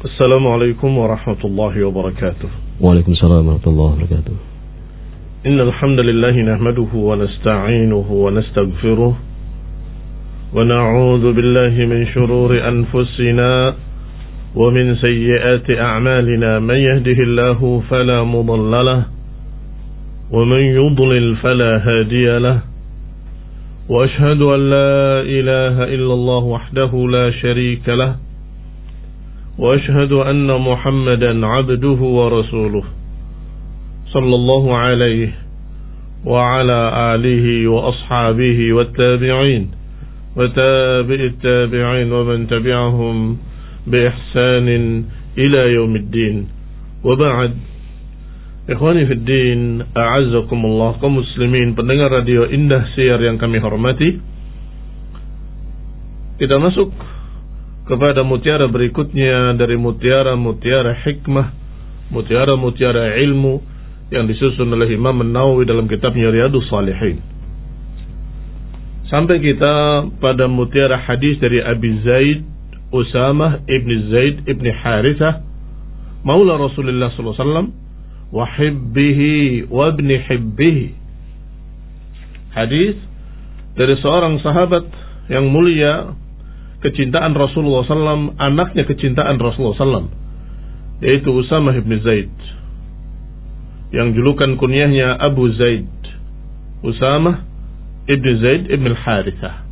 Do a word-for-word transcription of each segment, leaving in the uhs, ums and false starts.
Assalamualaikum warahmatullahi wabarakatuh. Waalaikumsalam warahmatullahi wabarakatuh. Innal hamdalillah nahmaduhu wa nasta'inuhu wa nastaghfiruh wa na'udzu billahi min shururi anfusina wa min sayyiati a'malina man yahdihillahu fala mudilla lahu wa man yudlil fala hadiya lahu wa ashhadu an la ilaha illallah wahdahu la sharika lahu وأشهد أن محمدا عبده ورسوله صلى الله عليه وعلى آله وأصحابه والتابعين وتابع التابعين ومن تبعهم بإحسان إلى يوم الدين وبعد إخواني في الدين أعزكم الله kaum muslimin pendengar radio Indah Siar yang kami hormati, kita masuk kepada mutiara berikutnya dari mutiara-mutiara hikmah, mutiara-mutiara ilmu yang disusun oleh Imam An-Nawawi dalam kitabnya Riyadhus Shalihin. Sampai kita pada mutiara hadis dari Abi Zaid Usamah ibn Zaid ibn Harithah maula Rasulullah sallallahu alaihi wasallam wa hibbihi wa ibn hibbihi. Hadis dari seorang sahabat yang mulia, kecintaan Rasulullah sallallahu alaihi wasallam, anaknya kecintaan Rasulullah sallallahu alaihi wasallam, yaitu Usamah ibn Zaid, yang julukan kunyahnya Abu Zaid, Usamah ibn Zaid ibn Harithah.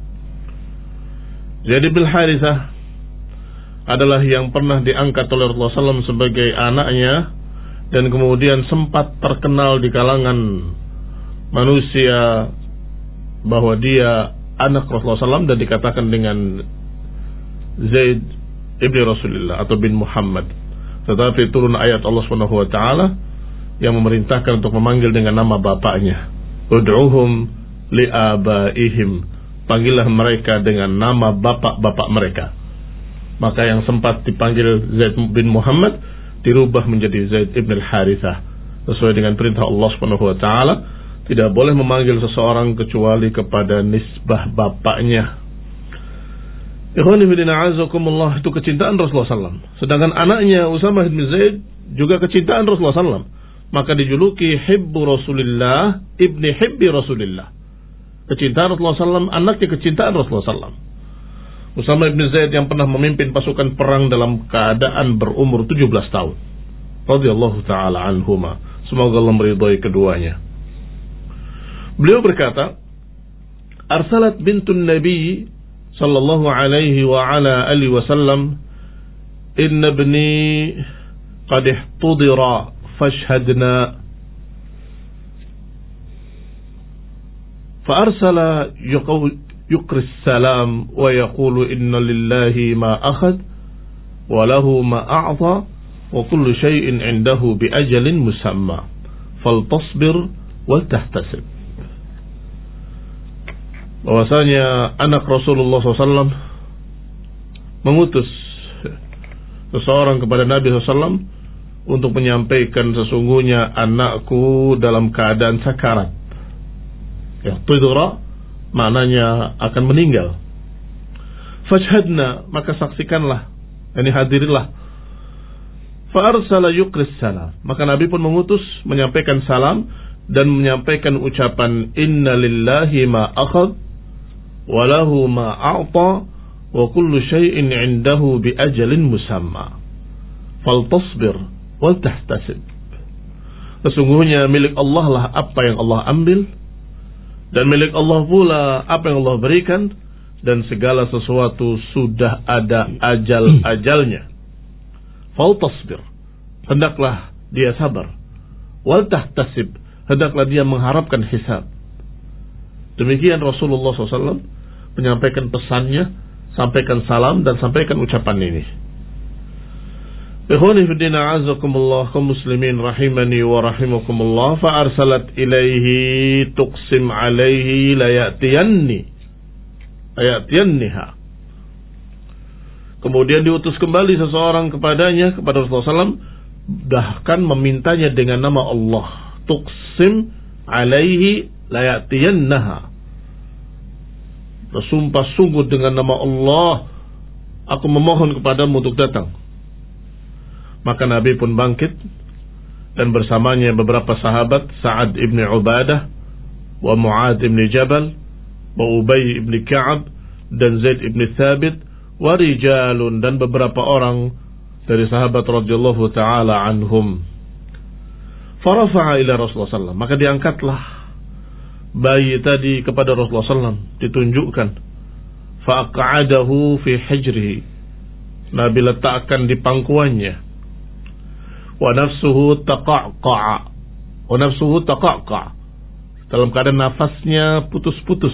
Zaid ibn Harithah adalah yang pernah diangkat oleh Rasulullah sallallahu alaihi wasallam sebagai anaknya, dan kemudian sempat terkenal di kalangan manusia bahwa dia anak Rasulullah sallallahu alaihi wasallam, dan dikatakan dengan Zaid ibn Rasulullah atau bin Muhammad. Tetapi turun ayat Allah Subhanahu wa taala yang memerintahkan untuk memanggil dengan nama bapaknya. Ud'uhum li'abaihim, panggillah mereka dengan nama bapak-bapak mereka. Maka yang sempat dipanggil Zaid bin Muhammad dirubah menjadi Zaid ibn al-Harithah sesuai dengan perintah Allah Subhanahu wa taala. Tidak boleh memanggil seseorang kecuali kepada nisbah bapaknya. Ikhwani fillah azakumullah, itu kecintaan Rasulullah sallallahu alaihi wasallam. Sedangkan anaknya Usamah bin Zaid juga kecintaan Rasulullah sallallahu alaihi wasallam. Maka dijuluki Hibbu Rasulillah ibni Hibbi Rasulillah. Kecintaan Rasulullah sallallahu alaihi wasallam, anaknya kecintaan Rasulullah sallallahu alaihi wasallam. Usamah bin Zaid yang pernah memimpin pasukan perang dalam keadaan berumur tujuh belas tahun. Radhiyallahu ta'ala anhuma. Semoga Allah meridhai keduanya. Beliau berkata, Arsalat bintun Nabi sallallahu alaihi wa ala alihi wasallam, inna ibni qad ihtudira fashhadna. Faarsala yuqri salam wa yaqulu inna lillahi ma akhad wa lahu ma a'ta wa kullu shay'in indahu bi ajalin musamma faltasbir wal tahtasib. Bahwasanya anak Rasulullah sallallahu alaihi wasallam mengutus seseorang kepada Nabi sallallahu alaihi wasallam untuk menyampaikan sesungguhnya anakku dalam keadaan sakarat. Ya, tudra maknanya akan meninggal. Fashhadna, maka saksikanlah, yani hadirilah. Fa arsala yuqris salam, maka Nabi pun mengutus menyampaikan salam dan menyampaikan ucapan inna lillahi ma akhadh walahu ma a'ta wa kullu syai'in 'indahu bi ajalin musamma faltasbir wal tahtasib. Sesungguhnya milik Allah lah apa yang Allah ambil, dan milik Allah pula apa yang Allah berikan, dan segala sesuatu sudah ada ajal-ajalnya. Faltasbir, hendaklah dia sabar. Wal tahtasib, hendaklah dia mengharapkan hisab. Demikian Rasulullah sallallahu alaihi wasallam menyampaikan pesannya, sampaikan salam dan sampaikan ucapan ini. Ikhwani fi din a'azakumullah, kaum muslimin rahimani wa rahimakumullah. Fa arsalat ilaihi tuqsim alaihi la ya'tiyanni la ya'tiyanniha. Kemudian diutus kembali seseorang kepadanya, kepada Rasulullah sallallahu alaihi wasallam, bahkan memintanya dengan nama Allah. Tuqsim alaihi la ya'tiyannaha. Bersumpah sungguh dengan nama Allah, aku memohon kepadamu untuk datang. Maka Nabi pun bangkit dan bersamanya beberapa sahabat, Sa'ad ibn Ubadah, wa Mu'ad ibn Jabal, wa Ubay ibn Ka'ab, dan Zaid ibn Thabit, wa rijalun, dan beberapa orang dari sahabat radhiyallahu ta'ala anhum. Farafa'a ila Rasulullah sallallahu alaihi wasallam, maka diangkatlah bayi tadi kepada Rasulullah sallallahu alaihi wasallam, ditunjukkan. Fa'aq'adahu fi hijrihi, Nabi letakkan di pangkuannya. Wa nafsuhu taqaqa'a, wa nafsuhu taqaqa'a, dalam keadaan nafasnya putus-putus.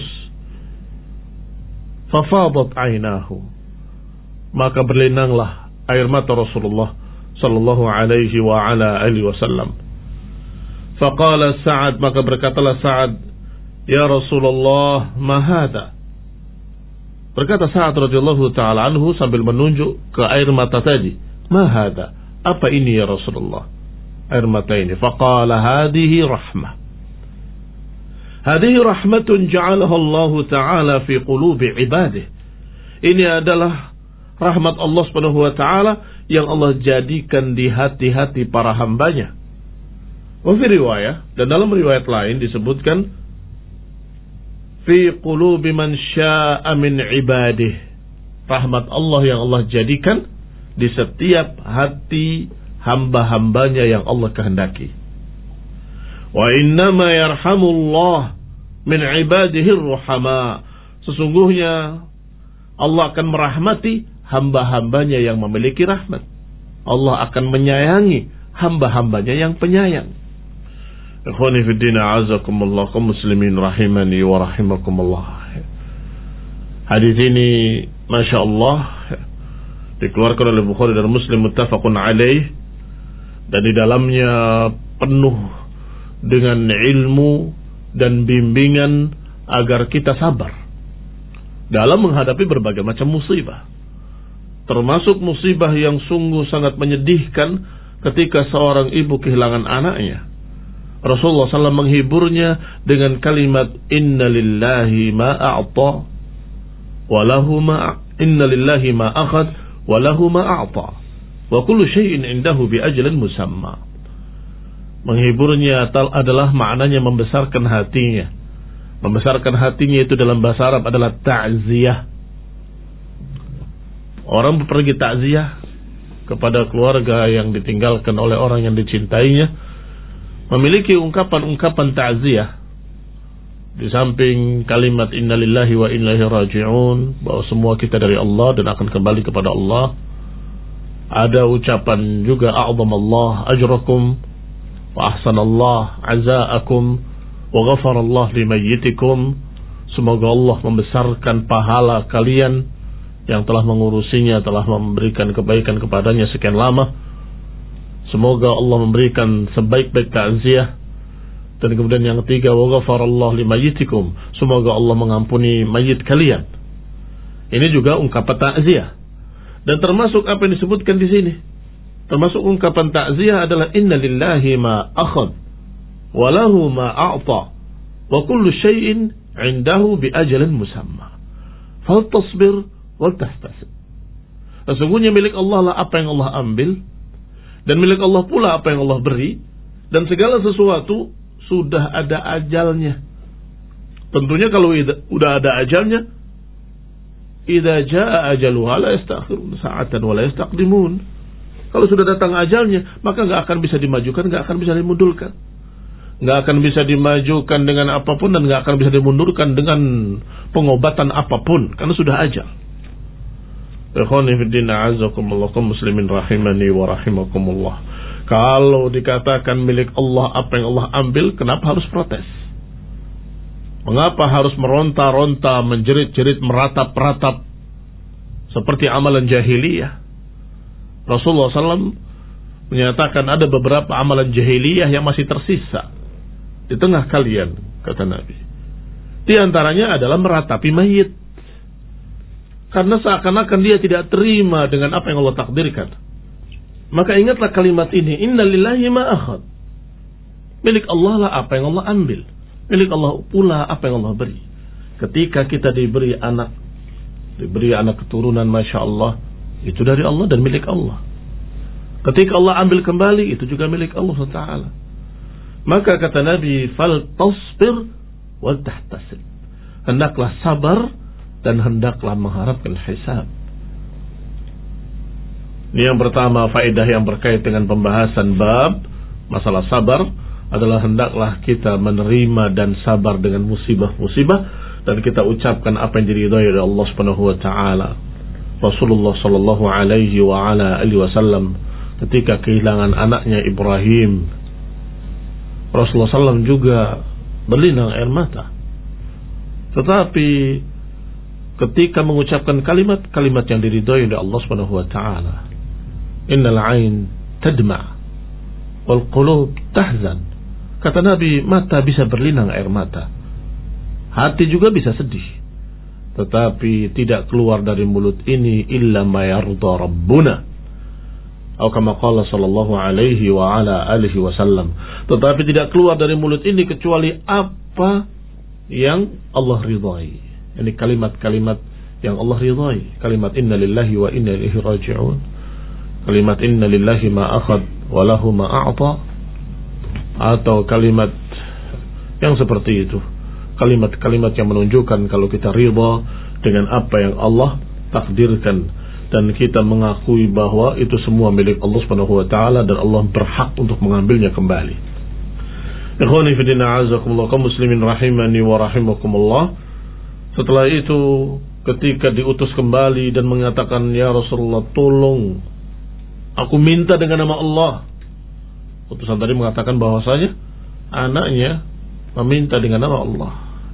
Fafadat ainahu, maka berlinanglah air mata Rasulullah sallallahu alaihi wa ala alihi wasallam. Faqala Sa'ad, maka berkatalah Sa'ad, ya Rasulullah, ma hadha? Berkata Sa'ad radhiyallahu ta'ala anhu sambil menunjuk ke air mata tadi, ma hadha? Apa ini ya Rasulullah? Air mata ini. Faqala hadhihi rahmah. Hadhihi rahmatun ja'alaha Allah ta'ala fi qulubi ibadih. Ini adalah rahmat Allah Subhanahu wa ta'ala yang Allah jadikan di hati-hati para hambanya. Wa fi riwayah, dan dalam riwayat lain disebutkan fi qulubi man sya'a min ibadih. Rahmat Allah yang Allah jadikan di setiap hati hamba-hambanya yang Allah kehendaki. Wa innama yarhamullah min ibadihi ruhama. Sesungguhnya Allah akan merahmati hamba-hambanya yang memiliki rahmat. Allah akan menyayangi hamba-hambanya yang penyayang. Ikhwani fiddin, a'azakumullah, kaum muslimin rahimani wa rahimakumullah. Hadis ini Masya Allah dikeluarkan oleh Bukhari dan Muslim muttafaqun alaih, dan di dalamnya penuh dengan ilmu dan bimbingan agar kita sabar dalam menghadapi berbagai macam musibah, termasuk musibah yang sungguh sangat menyedihkan ketika seorang ibu kehilangan anaknya. Rasulullah sallallahu alaihi wasallam menghiburnya dengan kalimat inna lillahi ma a'ta wa lahu ma inna lillahi ma akhad wa lahu ma a'ta wa kullu syai'in indahu bi ajalin musamma. Menghiburnya adalah maknanya membesarkan hatinya. Membesarkan hatinya itu dalam bahasa Arab adalah ta'ziyah. Orang pergi ta'ziyah kepada keluarga yang ditinggalkan oleh orang yang dicintainya, memiliki ungkapan-ungkapan ta'ziyah. Di samping kalimat innalillahi wa inna ilaihi raji'un, bahwa semua kita dari Allah dan akan kembali kepada Allah, ada ucapan juga a'zamallah ajrakum wa ahsanallah azaakum wa ghafarallah limayyitikum. Semoga Allah membesarkan pahala kalian yang telah mengurusinya, telah memberikan kebaikan kepadanya sekian lama. Semoga Allah memberikan sebaik-baik ta'ziyah. Dan kemudian yang ketiga, wa ghafarallah limayyitikum, semoga Allah mengampuni mayit kalian. Ini juga ungkapan ta'ziyah. Dan termasuk apa yang disebutkan di sini, termasuk ungkapan ta'ziyah adalah inna lillahi ma akhad wa lahu ma a'ta wa kullu syai'in 'indahu bi ajalin musamma. Fal tasbir wal tahtasib. Sesungguhnya milik Allah lah apa yang Allah ambil, dan milik Allah pula apa yang Allah beri, dan segala sesuatu sudah ada ajalnya. Tentunya kalau sudah ada ajalnya, idza jaa ajaluha la yastakhirun sa'atan wa la yastaqdimun. Kalau sudah datang ajalnya, maka enggak akan bisa dimajukan, enggak akan bisa dimundurkan. Enggak akan bisa dimajukan dengan apapun, dan enggak akan bisa dimundurkan dengan pengobatan apapun, karena sudah ajal. Ikhwani fiddin, a'azakumullah, kaum muslimin rahimani wa rahimakumullah. Kalau dikatakan milik Allah apa yang Allah ambil, kenapa harus protes? Mengapa harus meronta-ronta, menjerit-jerit, meratap-ratap seperti amalan jahiliyah? Rasulullah sallallahu alaihi wasallam menyatakan ada beberapa amalan jahiliyah yang masih tersisa di tengah kalian, kata Nabi. Di antaranya adalah meratapi mayit, karena seakan-akan dia tidak terima dengan apa yang Allah takdirkan. Maka ingatlah kalimat ini, inna lillahi ma akhad. Milik Allah lah apa yang Allah ambil, milik Allah pula apa yang Allah beri. Ketika kita diberi anak, diberi anak keturunan, Masya Allah, itu dari Allah dan milik Allah. Ketika Allah ambil kembali, itu juga milik Allah Taala. Maka kata Nabi, fal tasbir wal tahtasib. Hendaklah sabar dan hendaklah mengharapkan hisab. Ini yang pertama, faedah yang berkait dengan pembahasan bab masalah sabar adalah hendaklah kita menerima dan sabar dengan musibah-musibah, dan kita ucapkan apa yang diridhai oleh Allah Subhanahu wa taala. Rasulullah sallallahu alaihi wa ala alihi wasallam ketika kehilangan anaknya Ibrahim, Rasulullah sallallahu alaihi wasallam juga berlinang air mata. Tetapi ketika mengucapkan kalimat-kalimat yang diridhai oleh Allah Subhanahu wa taala, innal ain tadma wal qulub tahzan. Kata Nabi, mata bisa berlinang air mata, hati juga bisa sedih, tetapi tidak keluar dari mulut ini illa ma yarda rabbuna, atau kama qala sallallahu alaihi wa ala alihi wasallam. Tetapi tidak keluar dari mulut ini kecuali apa yang Allah ridhai. Ini kalimat-kalimat yang Allah ridhai. Kalimat inna lillahi wa inna ilaihi raji'un. Kalimat inna lillahi ma akhad wa lahu ma a'ta. Atau kalimat yang seperti itu. Kalimat-kalimat yang menunjukkan kalau kita ridha dengan apa yang Allah takdirkan, dan kita mengakui bahwa itu semua milik Allah Subhanahu wa taala dan Allah berhak untuk mengambilnya kembali. Ikhwani fi din, a'azakumullah, kaum muslimin rahimani wa rahimakumullah. Setelah itu ketika diutus kembali dan mengatakan, ya Rasulullah, tolong aku minta dengan nama Allah. Utusan tadi mengatakan bahwasanya anaknya meminta dengan nama Allah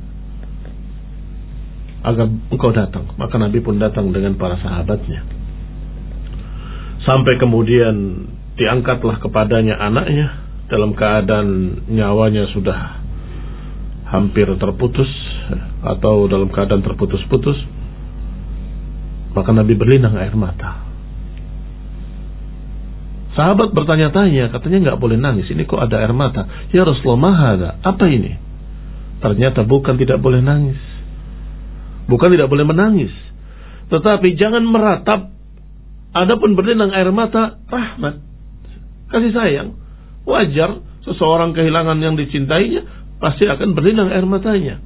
agar engkau datang. Maka Nabi pun datang dengan para sahabatnya. Sampai kemudian diangkatlah kepadanya anaknya dalam keadaan nyawanya sudah hampir terputus atau dalam keadaan terputus-putus. Maka Nabi berlinang air mata. Sahabat bertanya-tanya, katanya nggak boleh nangis. Ini kok ada air mata? Ya Rasulullah, mahada, apa ini? Ternyata bukan tidak boleh nangis, bukan tidak boleh menangis, tetapi jangan meratap. Adapun berlinang air mata, rahmat, kasih sayang. Wajar seseorang kehilangan yang dicintainya, pasti akan berlinang air matanya.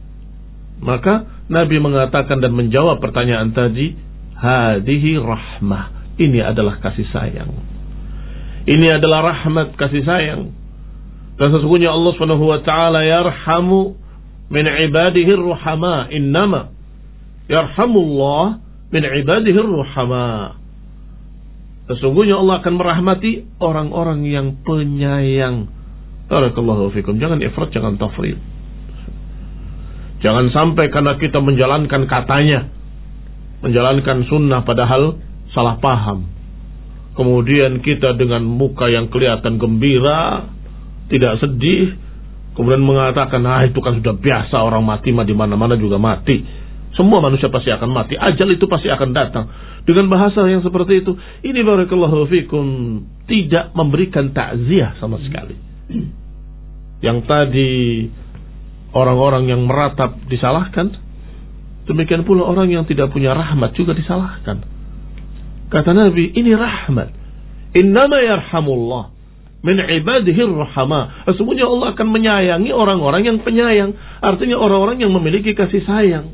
Maka Nabi mengatakan dan menjawab pertanyaan tadi, hadihi rahmah, ini adalah kasih sayang. Ini adalah rahmat, kasih sayang. Dan sesungguhnya Allah Subhanahu wa taala yarhamu min ibadihi ar-ruhama, innama yarhamullah min ibadihi ar-ruhama. Sesungguhnya Allah akan merahmati orang-orang yang penyayang. Barakallahu fikum. Jangan ifrat, jangan tafrid. Jangan sampai karena kita menjalankan katanya, menjalankan sunnah padahal salah paham, kemudian kita dengan muka yang kelihatan gembira, tidak sedih, kemudian mengatakan, ah itu kan sudah biasa, orang mati mah di mana-mana juga mati. Semua manusia pasti akan mati, ajal itu pasti akan datang. Dengan bahasa yang seperti itu, ini barakallahu fikum tidak memberikan takziah sama sekali. Yang tadi orang-orang yang meratap disalahkan, demikian pula orang yang tidak punya rahmat juga disalahkan. Kata Nabi, ini rahmat. Innama yarhamullah min ibadihi ar-rahama. Sesungguhnya Allah akan menyayangi orang-orang yang penyayang. Artinya orang-orang yang memiliki kasih sayang.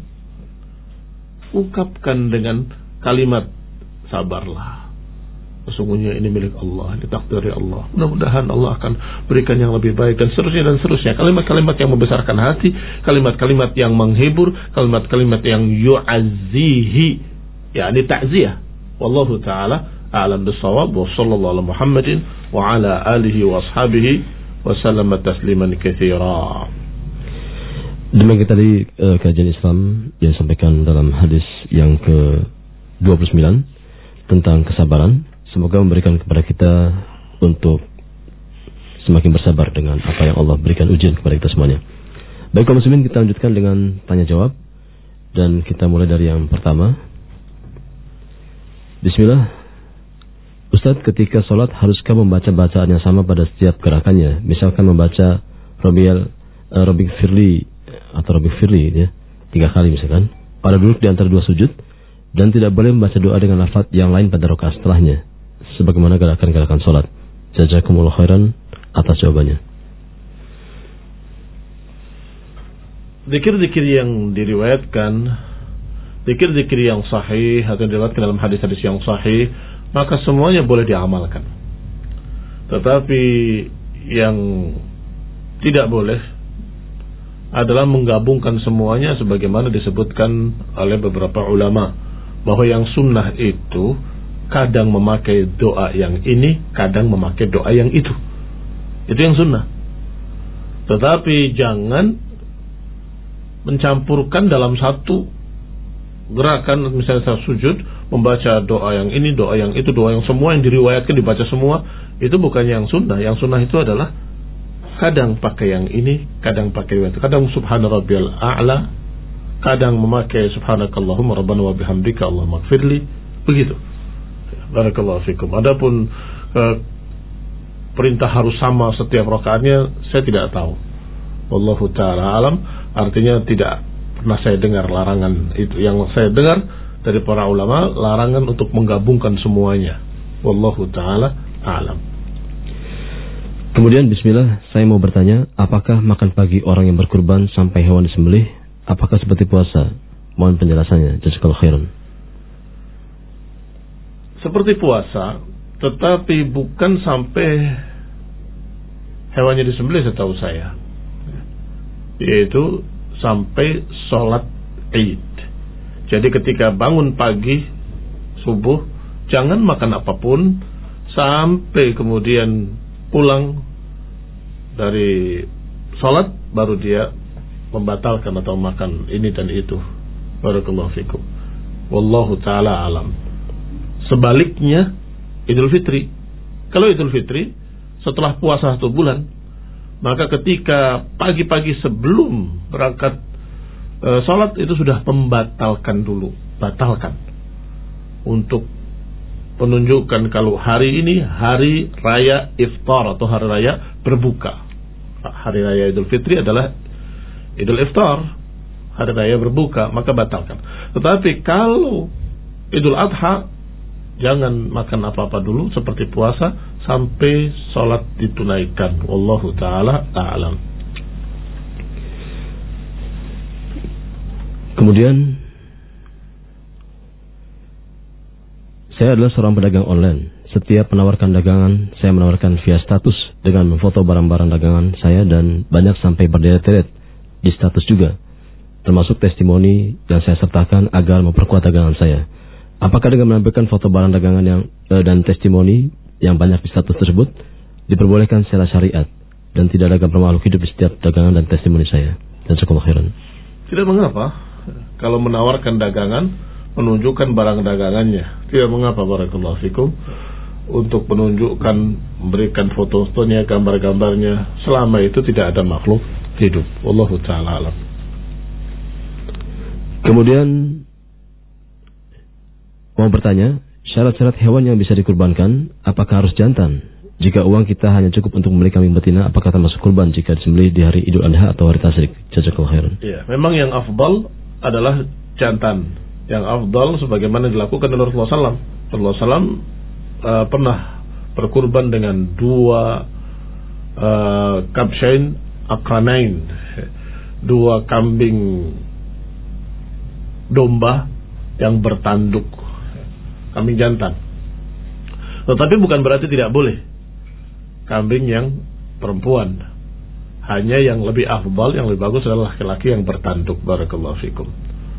Ungkapkan dengan kalimat sabarlah. Sesungguhnya ini milik Allah, ditakdiri Allah. Mudah-mudahan Allah akan berikan yang lebih baik, dan seterusnya dan seterusnya. Kalimat-kalimat yang membesarkan hati, kalimat-kalimat yang menghibur, kalimat-kalimat yang yu'azzihi, yakni takziah. Wallahu ta'ala a'lam bis-shawab, wa sallallahu ala Muhammadin wa ala alihi wa ashabihi wa sallama tasliman katsira. Demikian tadi uh, kajian Islam yang disampaikan dalam hadis yang ke dua puluh sembilan tentang kesabaran. Semoga memberikan kepada kita untuk semakin bersabar dengan apa yang Allah berikan ujian kepada kita semuanya. Baik kaum muslimin, kita lanjutkan dengan tanya jawab, dan kita mulai dari yang pertama. Bismillah. Ustadz, ketika sholat haruskah membaca bacaan yang sama pada setiap gerakannya? Misalkan membaca Robial, uh, Robik Firli atau Robik Firli ya, tiga kali misalkan pada duduk di antara dua sujud, dan tidak boleh membaca doa dengan lafaz yang lain pada rakaat setelahnya. sebagaimana gerakan-gerakan sholat. Jazakumullah khairan atas jawabannya. Zikir-zikir yang diriwayatkan, zikir-zikir yang sahih atau diriwayatkan dalam hadis-hadis yang sahih, maka semuanya boleh diamalkan. Tetapi yang tidak boleh adalah menggabungkan semuanya sebagaimana disebutkan oleh beberapa ulama, bahwa yang sunnah itu kadang memakai doa yang ini, kadang memakai doa yang itu. Itu yang sunnah. Tetapi jangan mencampurkan dalam satu gerakan, misalnya saya sujud membaca doa yang ini, doa yang itu, doa yang semua yang diriwayatkan dibaca semua. Itu bukan yang sunnah. Yang sunnah itu adalah kadang pakai yang ini, kadang pakai itu. Kadang subhana rabbiyal a'la, kadang memakai subhanakallahumma rabbana wa bihamdika allahumma ighfirli. Begitu. Barakallahu fikum. Adapun eh, perintah harus sama setiap rakaatnya, saya tidak tahu. Wallahu ta'ala alam. Artinya tidak pernah saya dengar larangan itu. Yang saya dengar dari para ulama, larangan untuk menggabungkan semuanya. Wallahu ta'ala alam. Kemudian bismillah, saya mau bertanya, apakah makan pagi orang yang berkurban sampai hewan disembelih, apakah seperti puasa? Mohon penjelasannya. Jazakallahu khairan. Seperti puasa, tetapi bukan sampai hewannya disembelih setahu saya, yaitu sampai sholat Id. Jadi ketika bangun pagi subuh, jangan makan apapun sampai kemudian pulang dari sholat, baru dia membatalkan atau makan ini dan itu. Barakallahu fikum. Wallahu ta'ala alam. Sebaliknya Idul Fitri, kalau Idul Fitri setelah puasa satu bulan, maka ketika pagi-pagi sebelum berangkat e, sholat itu sudah membatalkan dulu, batalkan, untuk menunjukkan kalau hari ini hari raya iftar atau hari raya berbuka. Hari raya Idul Fitri adalah Idul Iftar, hari raya berbuka, maka batalkan. Tetapi kalau Idul Adha, jangan makan apa-apa dulu seperti puasa sampai sholat ditunaikan. Wallahu ta'ala a'lam. Kemudian saya adalah seorang pedagang online. Setiap menawarkan dagangan, saya menawarkan via status dengan memfoto barang-barang dagangan saya, dan banyak sampai berderet-deret di status juga, termasuk testimoni yang saya sertakan agar memperkuat dagangan saya. Apakah dengan menampilkan foto barang dagangan yang eh, dan testimoni yang banyak di status tersebut diperbolehkan secara syariat dan tidak ada gambar makhluk hidup di setiap dagangan dan testimoni saya? Dan syukur khairan. Tidak mengapa kalau menawarkan dagangan, menunjukkan barang dagangannya. Tidak mengapa, barakallahu fikum, untuk menunjukkan, memberikan foto-fotonya, gambar-gambarnya, selama itu tidak ada makhluk hidup. Wallahu ta'ala alam. Kemudian mau bertanya, syarat-syarat hewan yang bisa dikurbankan, apakah harus jantan? Jika uang kita hanya cukup untuk membeli kambing betina, apakah termasuk kurban jika disembelih di hari Idul Adha atau hari Tasyrik? Jazakallahu khairan. Iya, memang yang afdal adalah jantan. Yang afdal sebagaimana dilakukan oleh Rasulullah sallallahu alaihi wasallam. Rasulullah sallallahu alaihi wasallam uh, pernah berkurban dengan dua uh, kabshain akranain, dua kambing domba yang bertanduk, kambing jantan. Tetapi bukan berarti tidak boleh kambing yang perempuan. Hanya yang lebih afdal, yang lebih bagus adalah laki-laki yang bertanduk. Barakallahu fikum.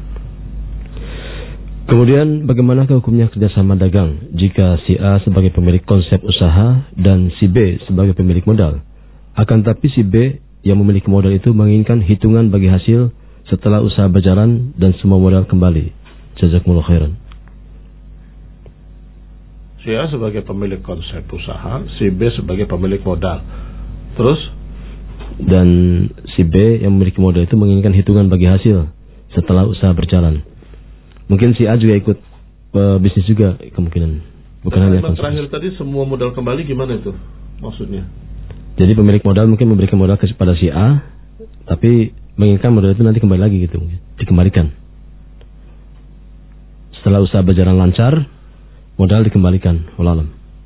Kemudian bagaimana hukumnya kerjasama dagang jika si A sebagai pemilik konsep usaha dan si B sebagai pemilik modal? Akan tapi si B yang memiliki modal itu menginginkan hitungan bagi hasil setelah usaha berjalan dan semua modal kembali. Jazakumullah khairan. Si A sebagai pemilik konsep usaha, si B sebagai pemilik modal. Terus? Dan si B yang memiliki modal itu menginginkan hitungan bagi hasil setelah usaha berjalan. Mungkin si A juga ikut uh, bisnis juga kemungkinan. Bukan hanya konsep. Terakhir tadi semua modal kembali, gimana itu maksudnya? Jadi pemilik modal mungkin memberikan modal kepada si A, tapi menginginkan modal itu nanti kembali lagi gitu, dikembalikan. Setelah usaha berjalan lancar, modal dikembalikan. Wallahu a'lam.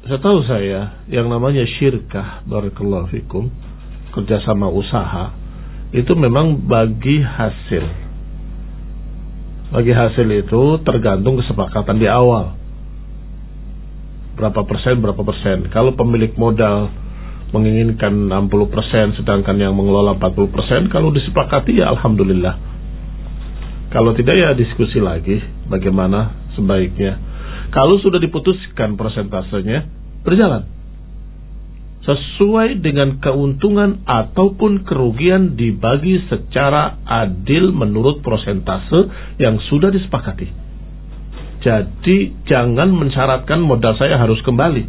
setahu saya yang namanya syirkah, barakallahu fikum, kerjasama usaha, itu memang bagi hasil. Bagi hasil itu tergantung kesepakatan di awal. Berapa persen, berapa persen. Kalau pemilik modal menginginkan enam puluh persen, sedangkan yang mengelola empat puluh persen, kalau disepakati ya alhamdulillah. Kalau tidak ya diskusi lagi bagaimana sebaiknya. Kalau sudah diputuskan persentasenya, berjalan sesuai dengan keuntungan ataupun kerugian dibagi secara adil menurut persentase yang sudah disepakati. Jadi jangan mensyaratkan modal saya harus kembali.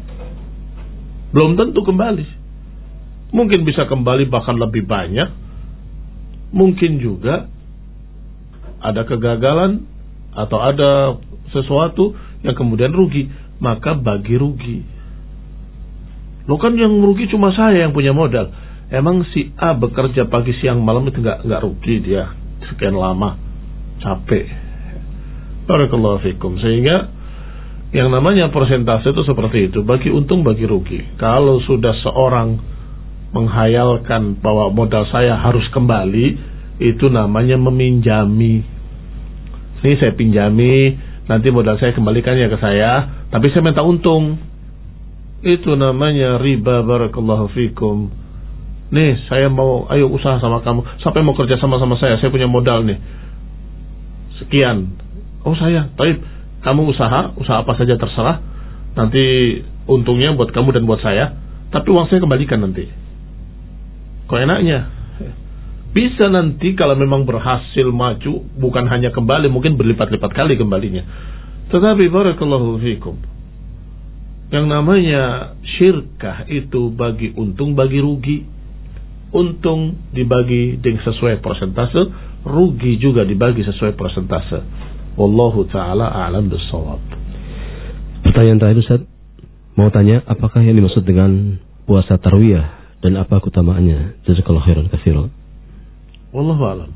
Belum tentu kembali. Mungkin bisa kembali bahkan lebih banyak. Mungkin juga ada kegagalan atau ada sesuatu yang kemudian rugi, maka bagi rugi. Lo kan yang rugi cuma saya yang punya modal. Emang si A bekerja pagi siang malam itu nggak nggak rugi dia sekian lama, capek. Barakallahu fikum. Sehingga yang namanya persentase itu seperti itu, bagi untung bagi rugi. Kalau sudah seorang menghayalkan bahwa modal saya harus kembali, itu namanya meminjami. Ini saya pinjami, nanti modal saya kembalikan ya ke saya, tapi saya minta untung. Itu namanya riba, barakallahu fikum. Nih, saya mau ayo usaha sama kamu. Sampai mau kerja sama sama saya, saya punya modal nih sekian. Oh saya, baik. Kamu usaha, usaha apa saja terserah. Nanti untungnya buat kamu dan buat saya, tapi uang saya kembalikan nanti. Kok enaknya? Bisa nanti kalau memang berhasil maju, bukan hanya kembali, mungkin berlipat-lipat kali kembalinya. Tetapi barakallahu fikum, yang namanya syirkah itu bagi untung bagi rugi. Untung dibagi dengan sesuai persentase, rugi juga dibagi sesuai persentase. Wallahu ta'ala a'lam bissawab. Pertanyaan terakhir Ustaz, mau tanya apakah yang dimaksud dengan puasa tarwiyah dan apa keutamaannya? Jazakallahu khairan katsiran. Wallahu a'lam.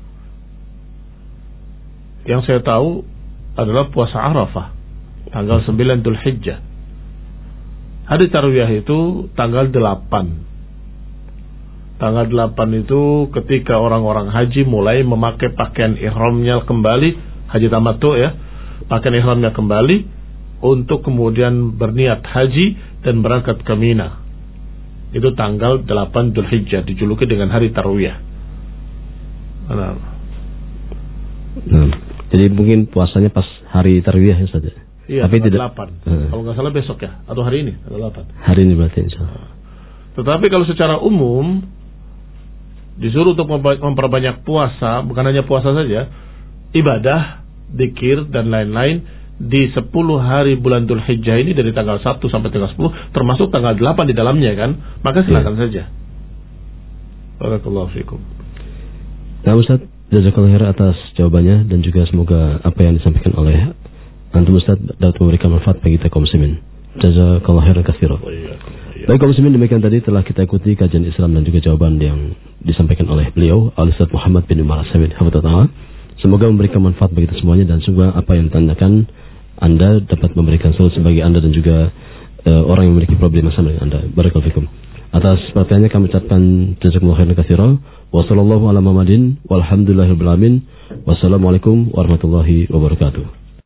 Yang saya tahu adalah puasa Arafah tanggal sembilan Dzulhijjah. Hari tarwiyah itu tanggal delapan. Tanggal delapan itu ketika orang-orang haji mulai memakai pakaian ihramnya kembali, haji tamattu ya, pakaian ihramnya kembali untuk kemudian berniat haji dan berangkat ke Mina. Itu tanggal delapan Dzulhijjah, dijuluki dengan hari tarwiyah. Nah. Nah, jadi mungkin puasanya pas hari tarwiyah saja. Iya, tapi tidak delapan. Hmm. Kalau nggak salah besok ya, atau hari ini tanggal delapan. Hari ini berarti insyaallah. Tetapi kalau secara umum disuruh untuk memperbanyak puasa, bukan hanya puasa saja, ibadah, zikir dan lain-lain di sepuluh hari bulan Dzulhijjah ini dari tanggal satu sampai tanggal sepuluh, termasuk tanggal delapan di dalamnya kan, maka silakan ya. saja. Barakallahu fikum. Nah Ustaz, jazakallahu khairan atas jawabannya dan juga semoga apa yang disampaikan oleh antum Ustaz dapat memberikan manfaat bagi kita kaum muslimin. Jazakallahu khairan katsiran. Baik kaum muslimin, demikian tadi telah kita ikuti kajian Islam dan juga jawaban yang disampaikan oleh beliau Al-Ustaz Muhammad bin Umar As-Samid hafizahullah. Semoga memberikan manfaat bagi kita semuanya dan semoga apa yang ditanyakan Anda dapat memberikan solusi bagi Anda dan juga uh, orang yang memiliki problem yang sama dengan Anda. Barakallahu fikum. Atas perhatiannya kami ucapkan jazakumullahu khairan katsiran. Wa sallallahu ala Muhammadin walhamdulillahirabbil alamin. Wassalamualaikum warahmatullahi wabarakatuh.